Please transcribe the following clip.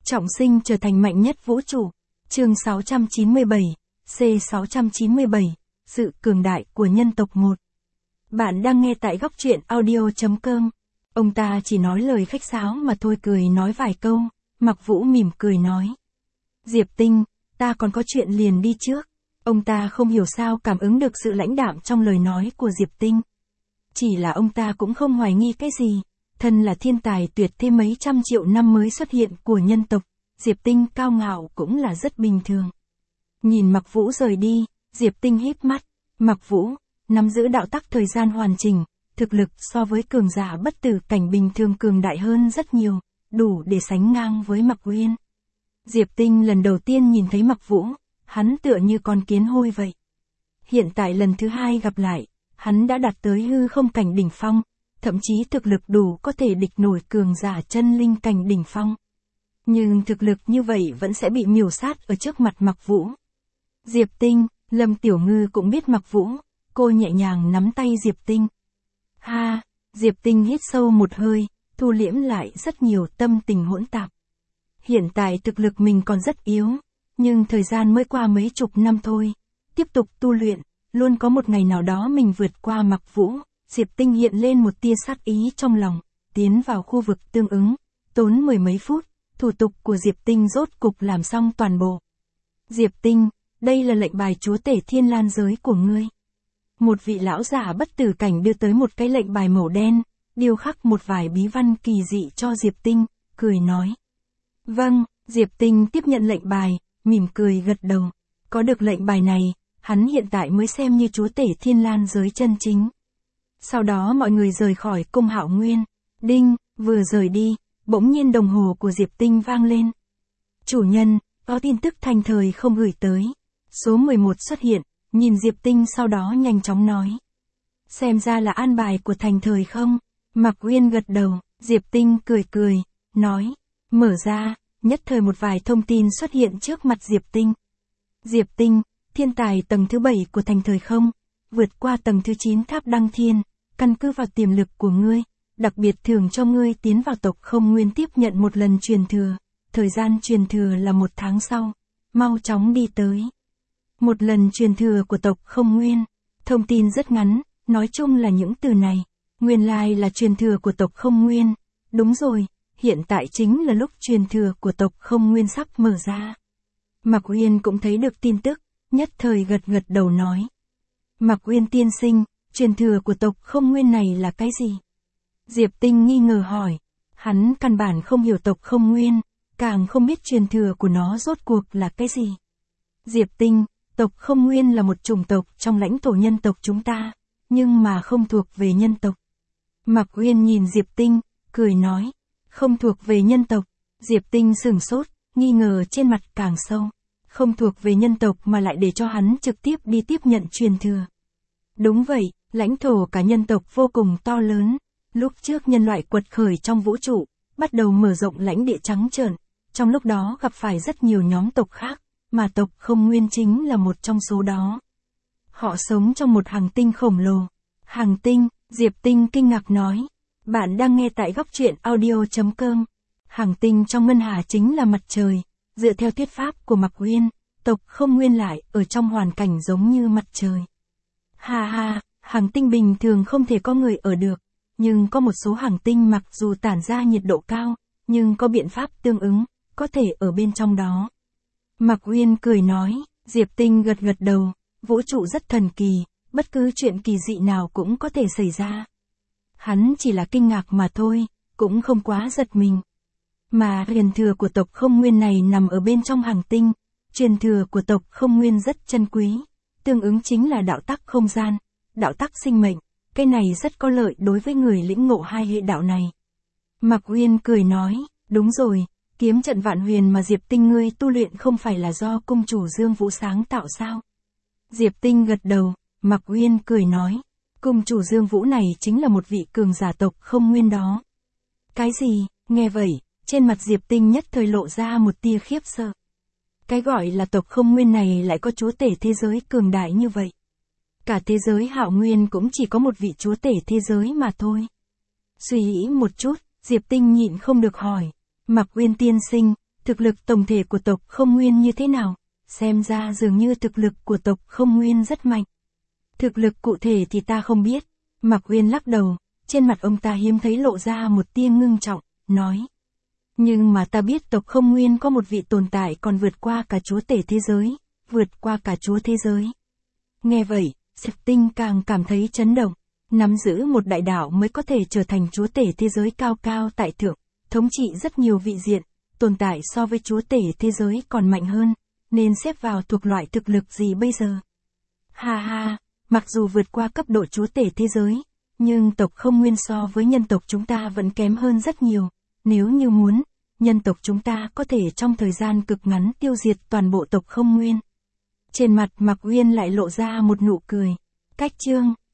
Trọng sinh trở thành mạnh nhất vũ trụ. Chương 697, C697, sự cường đại của nhân tộc 1. Bạn đang nghe tại góc truyện audio.com. Ông ta chỉ nói lời khách sáo mà thôi, cười nói vài câu. Mặc Vũ mỉm cười nói: Diệp Tinh, ta còn có chuyện liền đi trước. Ông ta không hiểu sao cảm ứng được sự lãnh đạm trong lời nói của Diệp Tinh. Chỉ là ông ta cũng không hoài nghi cái gì. Thân là thiên tài tuyệt thế mấy trăm triệu năm mới xuất hiện của nhân tộc, Diệp Tinh cao ngạo cũng là rất bình thường. Nhìn Mặc Vũ rời đi, Diệp Tinh híp mắt. Mặc Vũ nắm giữ đạo tắc thời gian hoàn chỉnh, thực lực so với cường giả bất tử cảnh bình thường cường đại hơn rất nhiều, đủ để sánh ngang với Mặc Uyên. Diệp Tinh lần đầu tiên nhìn thấy Mặc Vũ, hắn tựa như con kiến hôi vậy. Hiện tại lần thứ hai gặp lại, hắn đã đạt tới hư không cảnh đỉnh phong, thậm chí thực lực đủ có thể địch nổi cường giả chân linh cảnh đỉnh phong. Nhưng thực lực như vậy vẫn sẽ bị miểu sát ở trước mặt Mặc Vũ. Diệp Tinh, Lâm Tiểu Ngư cũng biết Mặc Vũ, cô nhẹ nhàng nắm tay Diệp Tinh. Ha, Diệp Tinh hít sâu một hơi, thu liễm lại rất nhiều tâm tình hỗn tạp. Hiện tại thực lực mình còn rất yếu, nhưng thời gian mới qua mấy chục năm thôi, tiếp tục tu luyện, luôn có một ngày nào đó mình vượt qua Mặc Vũ. Diệp Tinh hiện lên một tia sát ý trong lòng, tiến vào khu vực tương ứng, tốn mười mấy phút, thủ tục của Diệp Tinh rốt cục làm xong toàn bộ. Diệp Tinh, đây là lệnh bài chúa tể Thiên Lan giới của ngươi. Một vị lão giả bất tử cảnh đưa tới một cái lệnh bài màu đen, điêu khắc một vài bí văn kỳ dị cho Diệp Tinh, cười nói. Vâng, Diệp Tinh tiếp nhận lệnh bài, mỉm cười gật đầu. Có được lệnh bài này, hắn hiện tại mới xem như chúa tể Thiên Lan giới chân chính. Sau đó mọi người rời khỏi cung Hạo Nguyên. Đinh, vừa rời đi, bỗng nhiên đồng hồ của Diệp Tinh vang lên. Chủ nhân, có tin tức Thành Thời không gửi tới. Số 11 xuất hiện, nhìn Diệp Tinh sau đó nhanh chóng nói. Xem ra là an bài của Thành Thời không? Mặc Uyên gật đầu, Diệp Tinh cười cười, nói. Mở ra, nhất thời một vài thông tin xuất hiện trước mặt Diệp Tinh. Diệp Tinh, thiên tài tầng thứ 7 của Thành Thời không, vượt qua tầng thứ 9 tháp Đăng Thiên, căn cứ vào tiềm lực của ngươi, đặc biệt thưởng cho ngươi tiến vào tộc Không Nguyên tiếp nhận một lần truyền thừa, thời gian truyền thừa là 1 tháng sau, mau chóng đi tới. Một lần truyền thừa của tộc Không Nguyên, thông tin rất ngắn, nói chung là những từ này, nguyên lai là truyền thừa của tộc Không Nguyên, đúng rồi, hiện tại chính là lúc truyền thừa của tộc Không Nguyên sắp mở ra. Mặc Uyên cũng thấy được tin tức, nhất thời gật gật đầu nói. Mặc Uyên tiên sinh, truyền thừa của tộc Không Nguyên này là cái gì? Diệp Tinh nghi ngờ hỏi, hắn căn bản không hiểu tộc Không Nguyên, càng không biết truyền thừa của nó rốt cuộc là cái gì. Diệp Tinh, tộc Không Nguyên là một chủng tộc trong lãnh thổ nhân tộc chúng ta, nhưng mà không thuộc về nhân tộc. Mặc Uyên nhìn Diệp Tinh, cười nói, không thuộc về nhân tộc. Diệp Tinh sửng sốt, nghi ngờ trên mặt càng sâu. Không thuộc về nhân tộc mà lại để cho hắn trực tiếp đi tiếp nhận truyền thừa. Đúng vậy, lãnh thổ cả nhân tộc vô cùng to lớn. Lúc trước nhân loại quật khởi trong vũ trụ, bắt đầu mở rộng lãnh địa trắng trợn, trong lúc đó gặp phải rất nhiều nhóm tộc khác, mà tộc Không Nguyên chính là một trong số đó. Họ sống trong một hành tinh khổng lồ. Hành tinh, Diệp Tinh kinh ngạc nói. Bạn đang nghe tại góc truyện audio.com. Hành tinh trong ngân hà chính là mặt trời. Dựa theo thuyết pháp của Mặc Uyên, tộc Không Nguyên lại ở trong hoàn cảnh giống như mặt trời. Ha ha, hành tinh bình thường không thể có người ở được, nhưng có một số hành tinh mặc dù tản ra nhiệt độ cao, nhưng có biện pháp tương ứng, có thể ở bên trong đó. Mặc Uyên cười nói, Diệp Tinh gật gật đầu, vũ trụ rất thần kỳ, bất cứ chuyện kỳ dị nào cũng có thể xảy ra. Hắn chỉ là kinh ngạc mà thôi, cũng không quá giật mình. Mà truyền thừa của tộc Không Nguyên này nằm ở bên trong hành tinh, truyền thừa của tộc Không Nguyên rất chân quý, tương ứng chính là đạo tắc không gian, đạo tắc sinh mệnh, cái này rất có lợi đối với người lĩnh ngộ hai hệ đạo này. Mặc Uyên cười nói, đúng rồi, kiếm trận Vạn Huyền mà Diệp Tinh ngươi tu luyện không phải là do cung chủ Dương Vũ sáng tạo sao? Diệp Tinh gật đầu, Mặc Uyên cười nói, cung chủ Dương Vũ này chính là một vị cường giả tộc Không Nguyên đó. Cái gì? Nghe vậy, trên mặt Diệp Tinh nhất thời lộ ra một tia khiếp sợ. Cái gọi là tộc Không Nguyên này lại có chúa tể thế giới cường đại như vậy. Cả thế giới Hạo Nguyên cũng chỉ có một vị chúa tể thế giới mà thôi. Suy nghĩ một chút, Diệp Tinh nhịn không được hỏi. Mặc Uyên tiên sinh, Thực lực tổng thể của tộc Không Nguyên như thế nào? Xem ra dường như thực lực của tộc Không Nguyên rất mạnh. Thực lực cụ thể thì ta không biết. Mạc Uyên lắc đầu, trên mặt ông ta hiếm thấy lộ ra một tia ngưng trọng, nói. Nhưng mà ta biết tộc Không Nguyên có một vị tồn tại còn vượt qua cả chúa tể thế giới, vượt qua cả chúa thế giới. Nghe vậy, Diệp Tinh càng cảm thấy chấn động. Nắm giữ một đại đạo mới có thể trở thành chúa tể thế giới cao cao tại thượng, thống trị rất nhiều vị diện, tồn tại so với chúa tể thế giới còn mạnh hơn, nên xếp vào thuộc loại thực lực gì bây giờ? Ha ha, mặc dù vượt qua cấp độ chúa tể thế giới, nhưng tộc Không Nguyên so với nhân tộc chúng ta vẫn kém hơn rất nhiều. Nếu như muốn, nhân tộc chúng ta có thể trong thời gian cực ngắn tiêu diệt toàn bộ tộc Không Nguyên. Trên mặt Mạc Uyên lại lộ ra một nụ cười. Cách chương